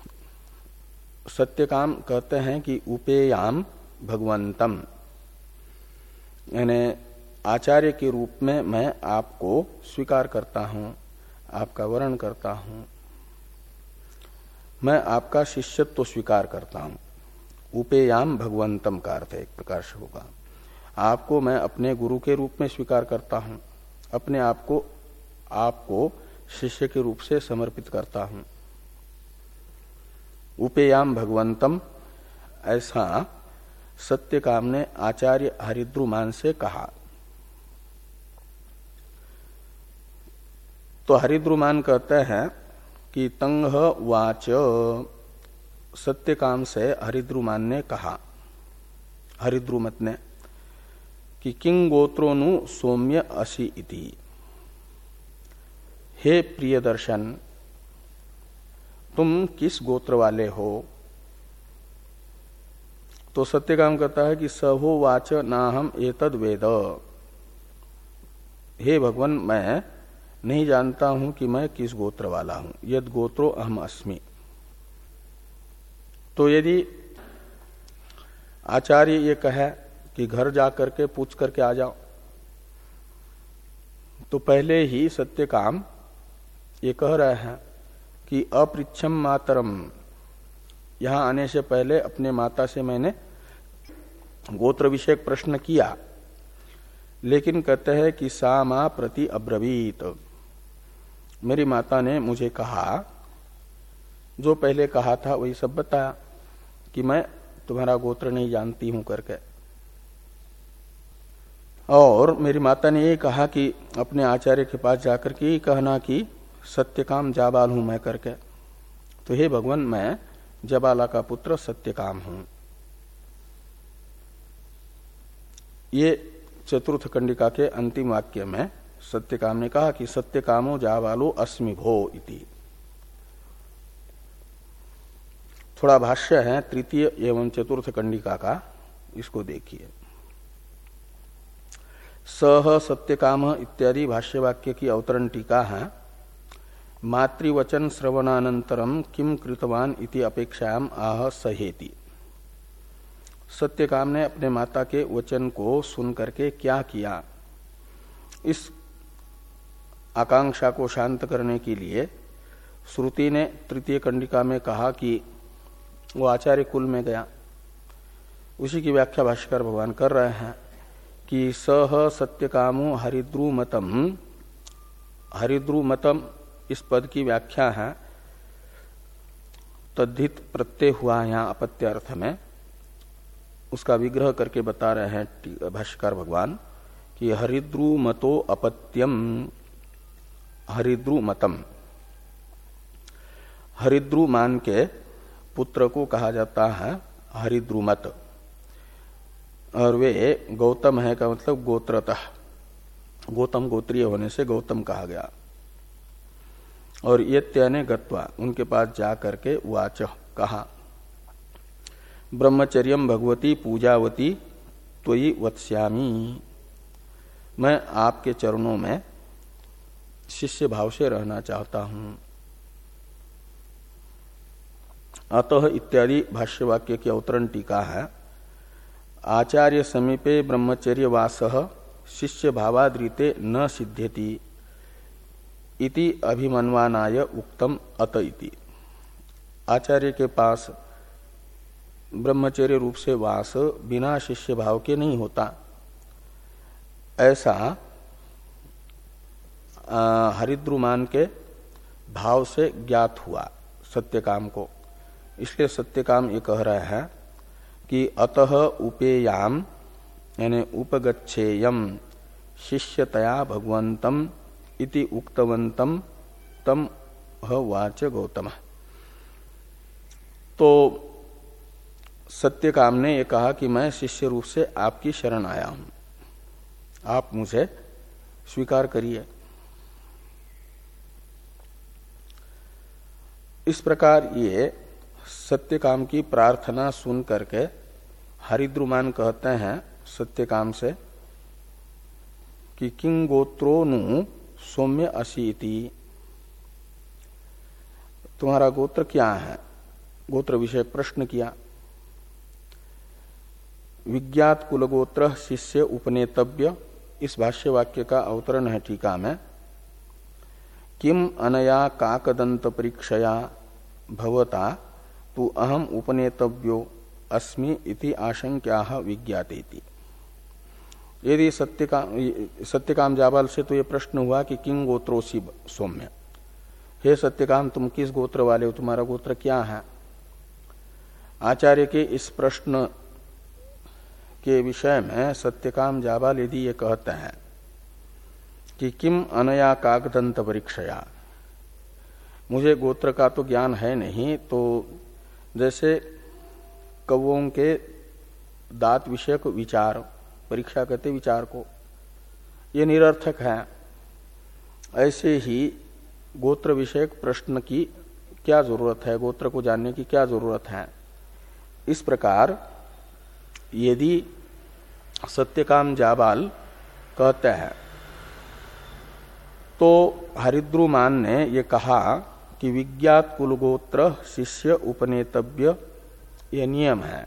सत्यकाम कहते हैं कि उपेयाम भगवंतम, यानी आचार्य के रूप में मैं आपको स्वीकार करता हूं, आपका वर्ण करता हूं, मैं आपका शिष्यत्व तो स्वीकार करता हूं। उपेयाम भगवंतम का अर्थ एक प्रकार से होगा, आपको मैं अपने गुरु के रूप में स्वीकार करता हूं, अपने आप को आपको शिष्य के रूप से समर्पित करता हूं। उपेयाम भगवंतम, ऐसा सत्यकाम ने आचार्य हरिद्रुमान से कहा। तो हरिद्रुमान कहते हैं कि तंग वाच, सत्यकाम से हरिद्रुमान ने कहा, हरिद्रुमत ने, कि किं गोत्रोनु सौम्य असि इति। हे प्रिय दर्शन, तुम किस गोत्र वाले हो? तो सत्यकाम कहता है कि सहो वाच नाहम एतद वेद। हे भगवान, मैं नहीं जानता हूं कि मैं किस गोत्र वाला हूं। यद गोत्रो अहम अस्मि। तो यदि आचार्य ये कहे कि घर जाकर के पूछ करके आ जाओ, तो पहले ही सत्यकाम ये कह रहे हैं कि अपृच्छम मातरम, यहां आने से पहले अपने माता से मैंने गोत्र विषयक प्रश्न किया, लेकिन कहते हैं कि सा मा प्रति अब्रवीत, मेरी माता ने मुझे कहा, जो पहले कहा था वही सब बताया कि मैं तुम्हारा गोत्र नहीं जानती हूं करके। और मेरी माता ने ये कहा कि अपने आचार्य के पास जाकर के ये कहना कि सत्यकाम जाबाल हूं मैं करके। तो हे भगवान, मैं जबाला का पुत्र सत्यकाम हूं। ये चतुर्थ कंडिका के अंतिम वाक्य में सत्यकाम ने कहा कि सत्यकामो जाबालो अस्मि भो इति। थोड़ा भाष्य है तृतीय एवं चतुर्थ कंडिका का, इसको देखिए। सह सत्यकाम इत्यादि भाष्य वाक्य की अवतरण टीका है। मातृवचन श्रवणानंतरम किम कृतवान इति अपेक्षायाम आह सहेति। सत्यकाम ने अपने माता के वचन को सुन करके क्या किया, इस आकांक्षा को शांत करने के लिए श्रुति ने तृतीय कंडिका में कहा कि वो आचार्य कुल में गया। उसी की व्याख्या भाष्यकार भगवान कर रहे हैं कि सह सत्यकामो हरिद्रुमतम। हरिद्रुमतम इस पद की व्याख्या है तद्धित प्रत्यय हुआ यहाँ अपत्य अर्थ में, उसका विग्रह करके बता रहे हैं भाष्यकार भगवान कि हरिद्रुमतो अपत्यम। हरिद्रुमतम, हरिद्रुमान के पुत्र को कहा जाता है हरिद्रुमत, और वे गौतम है का मतलब गोत्रतः, गौतम गोत्रीय होने से गौतम कहा गया। और यत्याने गत्वा, उनके पास जा करके वाच कहा, ब्रह्मचर्यम भगवती पूजावती त्वयि वत्स्यामि। मैं आपके चरणों में शिष्य भाव से रहना चाहता हूं। अतः इत्यादि भाष्य वाक्य की अवतरण टीका है। आचार्य समीपे ब्रह्मचर्य वासः शिष्य भावाद्रीते न सिद्ध्यति इति अभिमन्वानाय उक्तम अत इति। आचार्य के पास ब्रह्मचर्य रूप से वास बिना शिष्य भाव के नहीं होता, ऐसा हरिद्रुमान के भाव से ज्ञात हुआ सत्यकाम को। इसलिए सत्यकाम ये कह रहा है कि अतः उपेयाम यानी उपगच्छेयम शिष्यतया भगवंतम इति उक्तवंतम तम वाच गौतम। तो सत्यकाम ने यह कहा कि मैं शिष्य रूप से आपकी शरण आया हूं, आप मुझे स्वीकार करिए। इस प्रकार ये सत्यकाम की प्रार्थना सुन करके हरिद्रुमान कहते हैं सत्यकाम से कि किं गोत्रो नु सौम्य असीति। तुम्हारा गोत्र क्या है, गोत्र विषय प्रश्न किया। विज्ञात कुलगोत्र शिष्य उपनेतव्य, इस भाष्य वाक्य का अवतरण है टीका में। किम अनया काकदंत परीक्षया भवता तु अहम उपनेतव्यो अस्मि इति आशंक्याः विज्ञातेति। यदि सत्यकाम सत्यकाम जाबाल से तो ये प्रश्न हुआ कि किं गोत्रोसी सौम्य, हे सत्यकाम तुम किस गोत्र वाले हो, तुम्हारा गोत्र क्या है। आचार्य के इस प्रश्न के विषय में सत्यकाम जाबाल यदि ये कहते हैं कि किम अनया काकदंत परीक्षया, मुझे गोत्र का तो ज्ञान है नहीं, तो जैसे कौओं के दांत विषयक विचार, परीक्षा कहते विचार को, ये निरर्थक है। ऐसे ही गोत्र विषयक प्रश्न की क्या जरूरत है, गोत्र को जानने की क्या जरूरत है। इस प्रकार यदि सत्यकाम जाबाल कहते हैं तो हरिद्रुमान ने ये कहा कि विज्ञात कुलगोत्र शिष्य उपनेतव्य, यह नियम है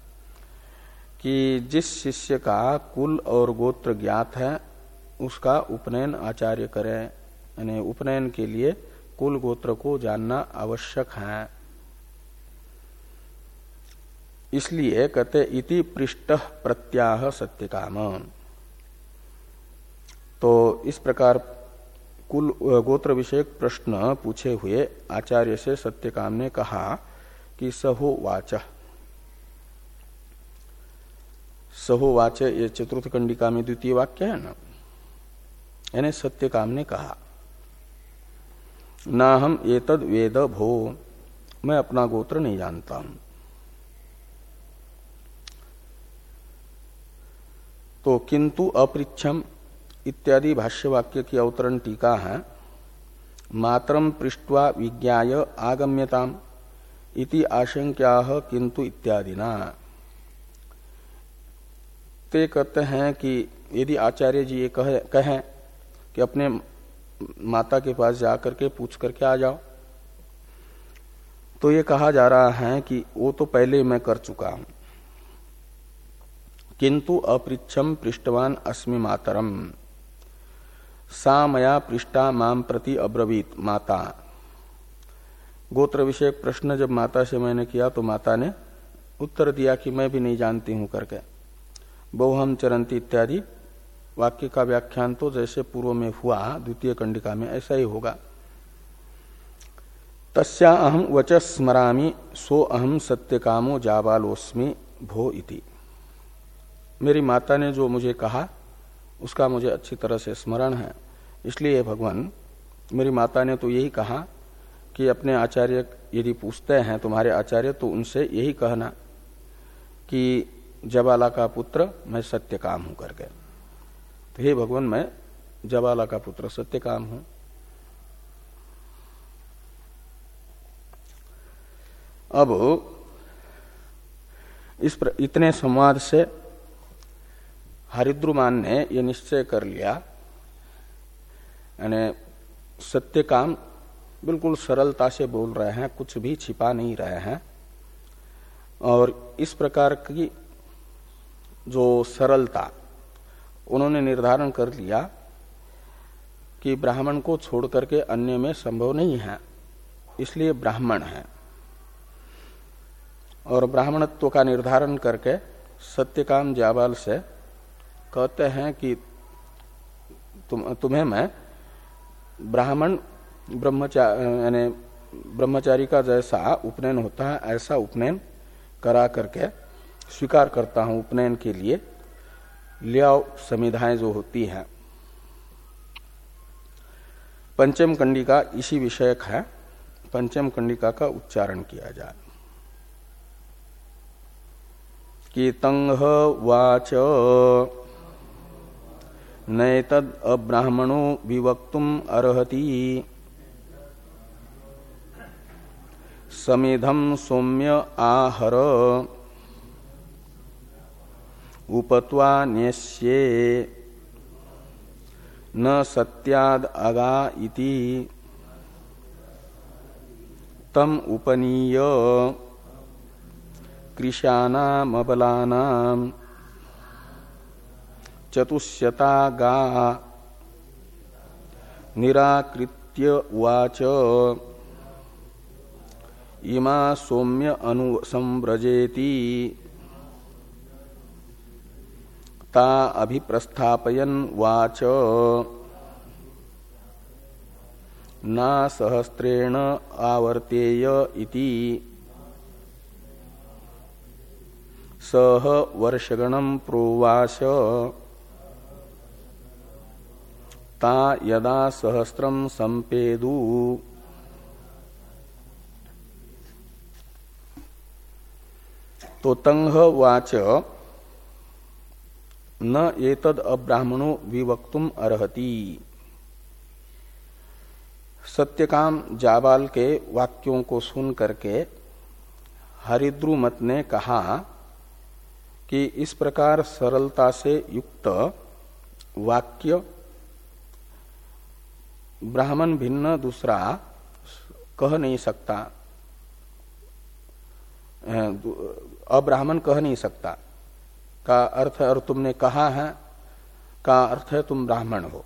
कि जिस शिष्य का कुल और गोत्र ज्ञात है उसका उपनयन आचार्य करें, यानी उपनयन के लिए कुल गोत्र को जानना आवश्यक है। इसलिए कहते इति पृष्ठ प्रत्याह सत्यकाम। तो इस प्रकार कुल गोत्र विषयक प्रश्न पूछे हुए आचार्य से सत्यकाम ने कहा कि सहो वाच। सहोवाच, ये चतुर्थ कंडिका में द्वितीय वाक्य है ना, यानी सत्य काम ने कहा ना हम एतद वेद भो, मैं अपना गोत्र नहीं जानता हूं। तो किंतु अपृच्छम इत्यादि भाष्य वाक्य की अवतरण टीका है, मात्रम पृष्ट्वा विज्ञाय आगम्यताम इति आशंक्याः किंतु इत्यादि ना। ते कहते हैं कि यदि आचार्य जी ये कहे, कहें कि अपने माता के पास जाकर के पूछ करके आ जाओ, तो ये कहा जा रहा है कि वो तो पहले मैं कर चुका हूं। किंतु अपृच्छम पृष्ठवान अस्मि मातरम, सा मया पृष्ठा माम प्रति अब्रवीत माता। गोत्र विषयक प्रश्न जब माता से मैंने किया तो माता ने उत्तर दिया कि मैं भी नहीं जानती हूं करके। बहुहम चरंती इत्यादि वाक्य का व्याख्यान तो जैसे पूर्व में हुआ द्वितीय कंडिका में ऐसा ही होगा। तस्या अहम वच स्मरामि सो अहम सत्यकामो जाबालोस्मि भो इति। मेरी माता ने जो मुझे कहा उसका मुझे अच्छी तरह से स्मरण है, इसलिए भगवान मेरी माता ने तो यही कहा कि अपने आचार्य यदि पूछते हैं तुम्हारे आचार्य तो उनसे यही कहना कि जबाला का पुत्र मैं सत्यकाम हूं करके। तो हे भगवान मैं जबाला का पुत्र सत्यकाम हूं। अब इस प्र, इतने संवाद से हरिद्रुमान ने यह निश्चय कर लिया, यानी सत्यकाम बिल्कुल सरलता से बोल रहे हैं, कुछ भी छिपा नहीं रहे हैं। और इस प्रकार की जो सरलता उन्होंने निर्धारण कर लिया कि ब्राह्मण को छोड़ करके अन्य में संभव नहीं है, इसलिए ब्राह्मण है। और ब्राह्मणत्व का निर्धारण करके सत्यकाम जाबाल से कहते हैं कि तुम तुम्हें मैं ब्राह्मण ब्रह्मचारी यानी ब्रह्मचारी का जैसा उपनयन होता है ऐसा उपनयन करा करके स्वीकार करता हूं। उपनयन के लिए लियाओ समिधाएं जो होती हैं। पंचम कंडिका इसी विषयक है, पंचम कंडिका का उच्चारण किया जाए कि तंह वाच नैतद अब्राह्मणो विवक्तुम अर्हति समेधम सौम्य आहर उपत्वा न्यस्ये न सत्याद अगा इति तम उपनीय कृशानामबलानां चतुष्यता गा निराकृत्य उवाच इमा सौम्य अनुसंव्रजेति ता अभिप्रस्थापयन् वाच ना सहस्त्रेण आवर्तेय इति सह वर्षगणं प्रोवाच ता यदा सहस्त्रं संपेदु। तो तंह वाच न एतद अब्राह्मणो विवक्तुम अर्हति। सत्यकाम जाबाल के वाक्यों को सुन करके हरिद्रुमत ने कहा कि इस प्रकार सरलता से युक्त वाक्य ब्राह्मण भिन्न दूसरा कह नहीं सकता, अब्राह्मण कह नहीं सकता का अर्थ, और तुमने कहा है का अर्थ है तुम ब्राह्मण हो।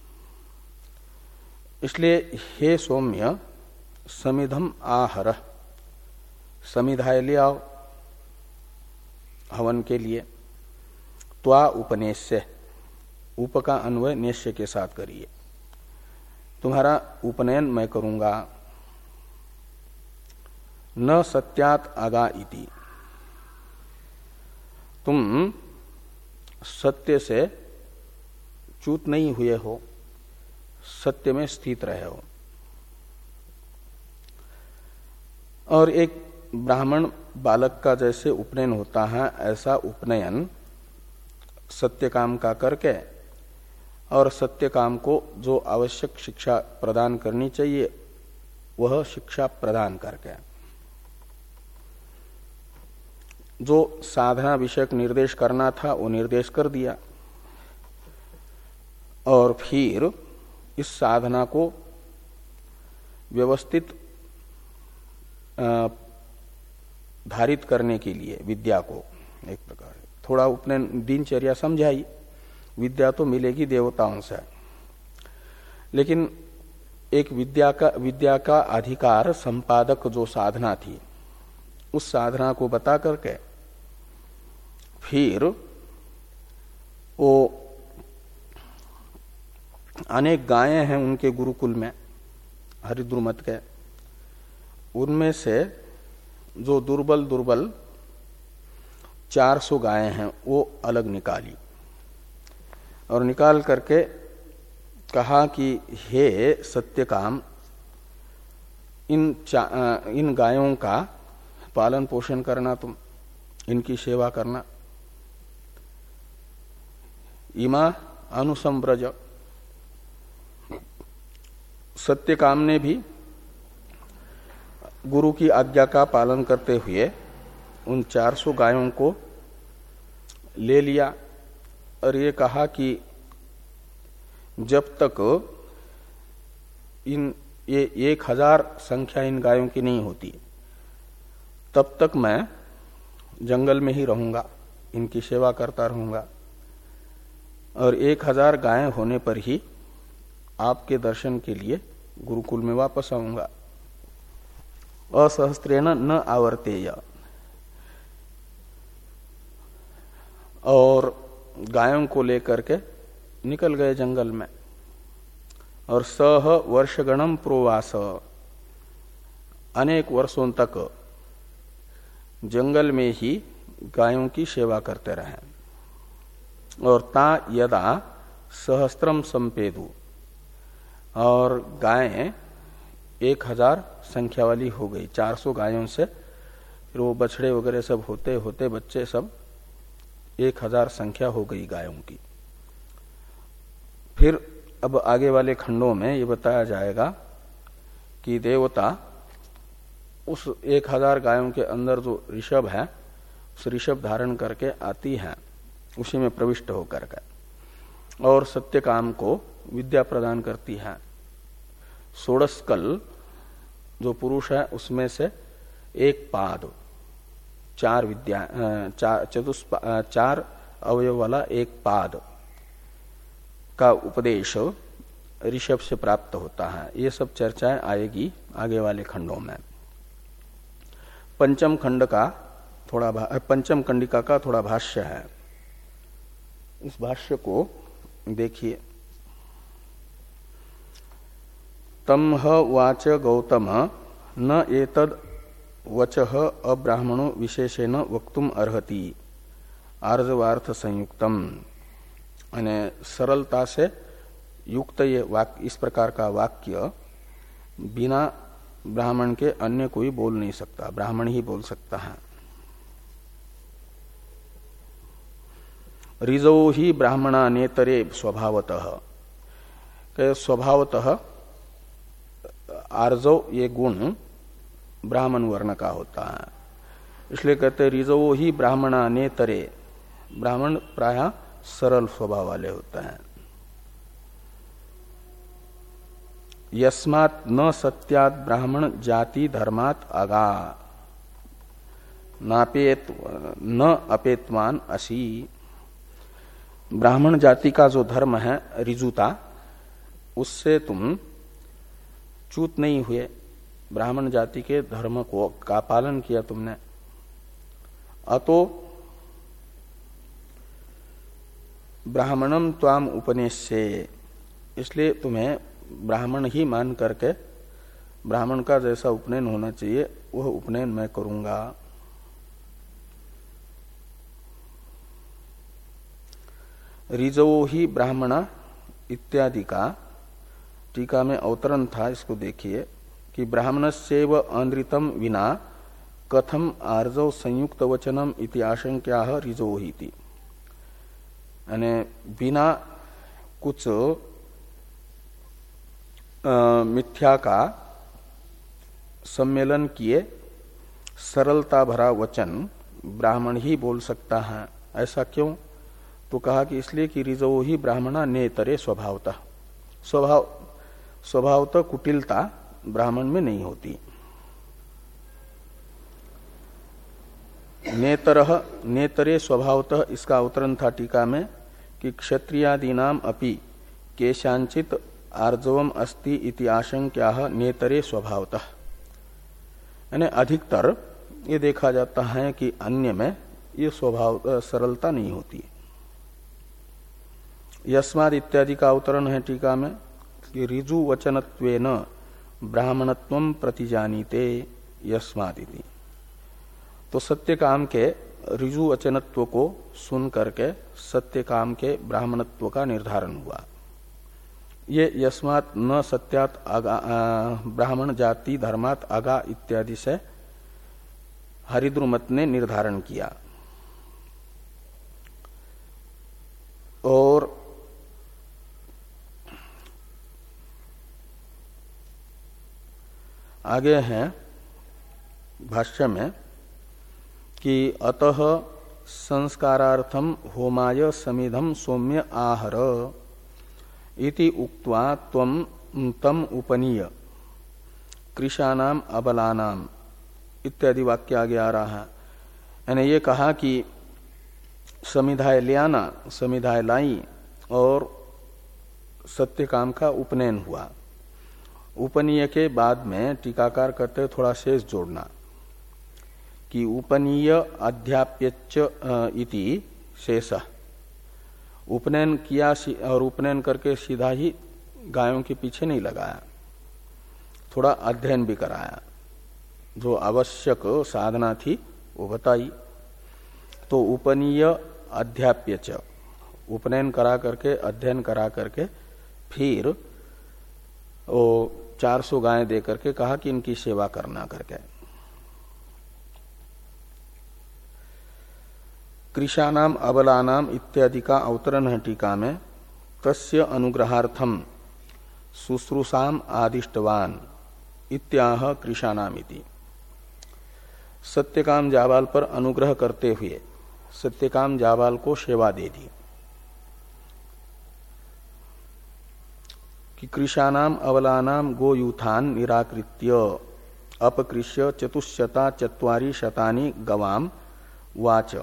इसलिए हे सौम्य समिधम आहर, समिधाय ले आओ हवन के लिए। त्वा उपनेश्य, उप का अन्वय नेश्य के साथ करिए, तुम्हारा उपनयन मैं करूंगा। न सत्यात आगा इति, तुम सत्य से च्युत नहीं हुए हो, सत्य में स्थित रहे हो। और एक ब्राह्मण बालक का जैसे उपनयन होता है, ऐसा उपनयन सत्य काम का करके और सत्य काम को जो आवश्यक शिक्षा प्रदान करनी चाहिए वह शिक्षा प्रदान करके, जो साधना विषयक निर्देश करना था वो निर्देश कर दिया, और फिर इस साधना को व्यवस्थित धारित करने के लिए विद्या को एक प्रकार थोड़ा उपनयन दिनचर्या समझाई। विद्या तो मिलेगी देवताओं से, लेकिन एक विद्या का विद्या का अधिकार संपादक जो साधना थी उस साधना को बता करके फिर वो अनेक गायें हैं उनके गुरुकुल में हरिद्र मत के, उनमें से जो दुर्बल दुर्बल चार सौ गायें हैं वो अलग निकाली और निकाल करके कहा कि हे सत्यकाम, इन इन गायों का पालन पोषण करना, तुम इनकी सेवा करना। इमा अनुसंव्रज, सत्यकाम ने भी गुरु की आज्ञा का पालन करते हुए उन चार सौ गायों को ले लिया और ये कहा कि जब तक इन ये एक हजार संख्या इन गायों की नहीं होती तब तक मैं जंगल में ही रहूंगा, इनकी सेवा करता रहूंगा, और एक हजार गायें होने पर ही आपके दर्शन के लिए गुरुकुल में वापस आऊंगा। असहस्त्रेण न आवर्तेय, और गायों को लेकर के निकल गए जंगल में, और सह वर्षगणम प्रोवास, अनेक वर्षों तक जंगल में ही गायों की सेवा करते रहे। और ता यदा सहस्त्रम संपेदु, और गायें एक हजार संख्या वाली हो गई, चार सौ गायों से फिर वो बछड़े वगैरह सब होते होते बच्चे सब एक हजार संख्या हो गई गायों की। फिर अब आगे वाले खंडों में ये बताया जाएगा कि देवता उस एक हजार गायों के अंदर जो ऋषभ है उस ऋषभ धारण करके आती है, उसी में प्रविष्ट होकर के और सत्य काम को विद्या प्रदान करती है। षोडशकल जो पुरुष है उसमें से एक पाद, चार विद्या चार चतुष्प चार अवयव वाला एक पाद का उपदेश ऋषभ से प्राप्त होता है। ये सब चर्चाएं आएगी आगे वाले खंडों में। पंचम खंड का थोड़ा पंचम कंडिका का थोड़ा भाष्य है, इस भाष्य को देखिए। तम वाच गौतम न एतद वचः अब्राह्मणो विशेषेण वक्तुम अर्हति आर्जवार्थ संयुक्तम, यानी सरलता से युक्त ये वाक्य, इस प्रकार का वाक्य बिना ब्राह्मण के अन्य कोई बोल नहीं सकता, ब्राह्मण ही बोल सकता है। रिजो ही ब्राह्मणा नेतरे स्वभावतः, के स्वभावतः आर्जव ये गुण ब्राह्मण वर्ण का होता है, इसलिए कहते रिजो ही ब्राह्मणा नेतरे, ब्राह्मण प्रायः सरल स्वभाव वाले होते हैं। यस्मात् न सत्यात् ब्राह्मण जाति धर्मात् आगा नापेत न अपेतमान असी, ब्राह्मण जाति का जो धर्म है रिजुता, उससे तुम च्युत नहीं हुए, ब्राह्मण जाति के धर्म को का पालन किया तुमने। अतो ब्राह्मणम त्वाम उपनेश्ये, इसलिए तुम्हें ब्राह्मण ही मान करके ब्राह्मण का जैसा उपनयन होना चाहिए वह उपनयन मैं करूंगा। रिजो ही ब्राह्मणा इत्यादि का टीका में अवतरण था। इसको देखिए कि ब्राह्मणस्यैव अनृतम विना कथम आर्जव संयुक्त वचनम इति आशंक्या रिजो ही थी। यानी बिना कुछ आ, मिथ्या का सम्मेलन किए सरलता भरा वचन ब्राह्मण ही बोल सकता है। ऐसा क्यों? तो कहा कि इसलिए कि रिजो ही ब्राह्मणा नेतरे स्वभावतः, स्वभाव स्वभावतः कुटिलता ब्राह्मण में नहीं होती। नेतरह नेतरे स्वभावतः इसका अवतरण था टीका में कि क्षत्रियादीनाम अपि केशांचित आर्जवम अस्ति इति आशंक्या नेतरे स्वभावतः। यानी अधिकतर ये देखा जाता है कि अन्य में ये स्वभाव सरलता नहीं होती। यस्माद इत्यादि का अवतरण है टीका में कि ऋजु वचनत्वेन ब्राह्मणत्वं प्रतिजानीते यस्मादिति। तो सत्य काम के ऋजु वचनत्व को सुन करके सत्य काम के ब्राह्मणत्व का निर्धारण हुआ। ये यस्मात् न सत्यात आगा ब्राह्मण जाति धर्मात आगा इत्यादि से हरिद्रुमत ने निर्धारण किया। और आगे हैं भाष्य में कि अतः संस्कारार्थम होमाय समिधम सौम्य आहर इति उक्त्वा त्वं तम उपनीय कृशानाम अबलानाम इत्यादि वाक्य आगे आ रहा है। यानी ये कहा कि समिधाय ले आना, समिधाय लाई और सत्य काम का उपनयन हुआ। उपनीय के बाद में टीकाकार करते थोड़ा शेष जोड़ना कि उपनीय अध्याप्यच इति शेष। उपनयन किया और उपनयन करके सीधा ही गायों के पीछे नहीं लगाया, थोड़ा अध्ययन भी कराया, जो आवश्यक साधना थी वो बताई। तो उपनीय अध्याप्यच, उपनयन करा करके अध्ययन करा करके फिर वो चार सौ गायें दे करके कहा कि इनकी सेवा करना करके। कृशानाम अबलानाम इत्यादि का अवतरण है टीका में तस्य अनुग्रहार्थम शुश्रूषाम आदिष्टवान इत्याह कृशानामिति। सत्यकाम जाबाल पर अनुग्रह करते हुए सत्यकाम जाबाल को सेवा दे दी कि कृशानाम अबलानाम गोयूथान निराकृत्य अपकृष्य चतुष्शता चत्वारि शतानि गवाम वाच।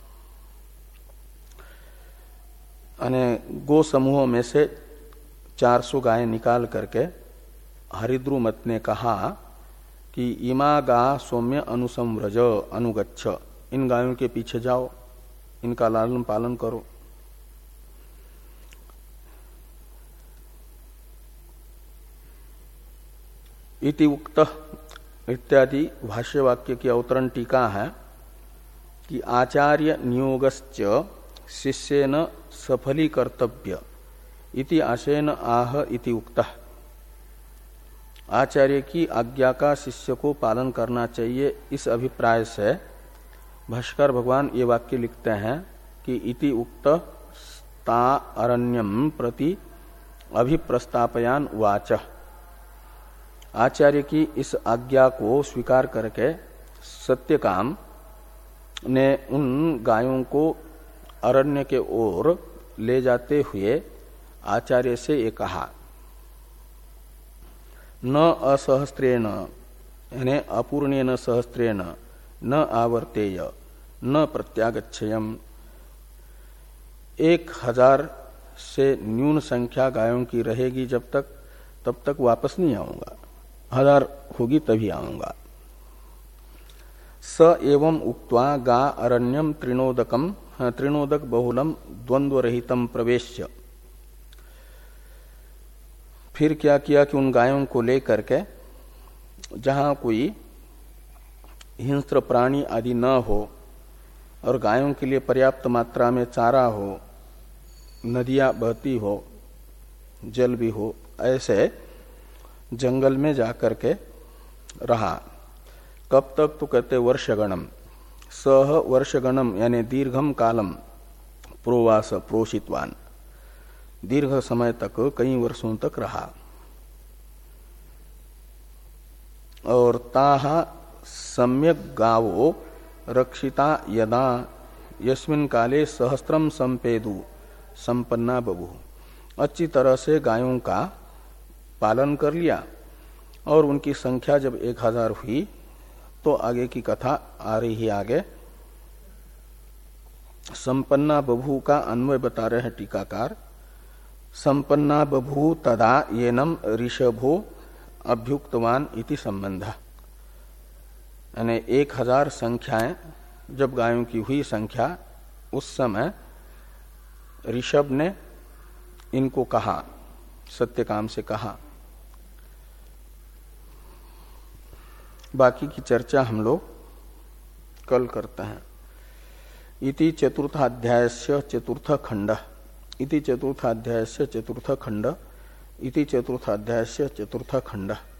अने गो समूहों में से चार सौ गायें निकाल करके हरिद्रुमत ने कहा कि इमा गा सौम्य अनुसंव्रज अनुगच्छ, इन गायों के पीछे जाओ, इनका लालन पालन करो। इति उक्त इत्यादि भाष्य वाक्य की अवतरण टीका है कि आचार्य नियोगश्च शिष्येन सफली कर्तव्य इति आशयन आह इति उक्तः। आचार्य की आज्ञा का शिष्य को पालन करना चाहिए, इस अभिप्राय से भाष्कर भगवान ये वाक्य लिखते हैं कि इति उक्त ता अरण्यम प्रति अभिप्रस्तापयान वाच। आचार्य की इस आज्ञा को स्वीकार करके सत्यकाम ने उन गायों को अरण्य के ओर ले जाते हुए आचार्य से ये कहा न असहस्त्रेण यानी अपूर्णेन सहस्त्रेण न आवर्तेय न प्रत्यागच्छयम। एक हजार से न्यून संख्या गायों की रहेगी जब तक, तब तक वापस नहीं आऊंगा, हजार होगी तभी आऊंगा। स एवं उक्त्वा गा अरण्यम त्रिनोदकम त्रिनोदक बहुलम द्वंद्व रहितम प्रवेश्य। फिर क्या किया कि उन गायों को लेकर के जहां कोई हिंस्र प्राणी आदि न हो और गायों के लिए पर्याप्त मात्रा में चारा हो, नदियां बहती हो, जल भी हो, ऐसे जंगल में जाकर के रहा। कब तक? तो कहते वर्षगणम, सह वर्षगणम यानी दीर्घम कालम प्रोवास प्रोषितवान, दीर्घ समय तक, कई वर्षों तक रहा। और ताहा सम्यक गावो रक्षिता यदा यस्मिन काले सहस्त्रम संपेदु संपन्ना बभु, अच्छी तरह से गायों का पालन कर लिया और उनकी संख्या जब एक हजार हुई तो आगे की कथा आ रही है। आगे संपन्ना बभू का अन्वय बता रहे हैं टीकाकार। संपन्ना बभू तदा येनम ऋषभो अभ्युक्तवान इति संबंध, यानी एक हजार संख्याएं जब गायों की हुई संख्या, उस समय ऋषभ ने इनको कहा, सत्यकाम से कहा। बाकी की चर्चा हम लोग कल करते हैं। इति चतुर्थाध्यायस्य चतुर्थ खंड, इति चतुर्थाध्यायस्य चतुर्थ खंड, इति चतुर्थाध्यायस्य चतुर्थ खंड।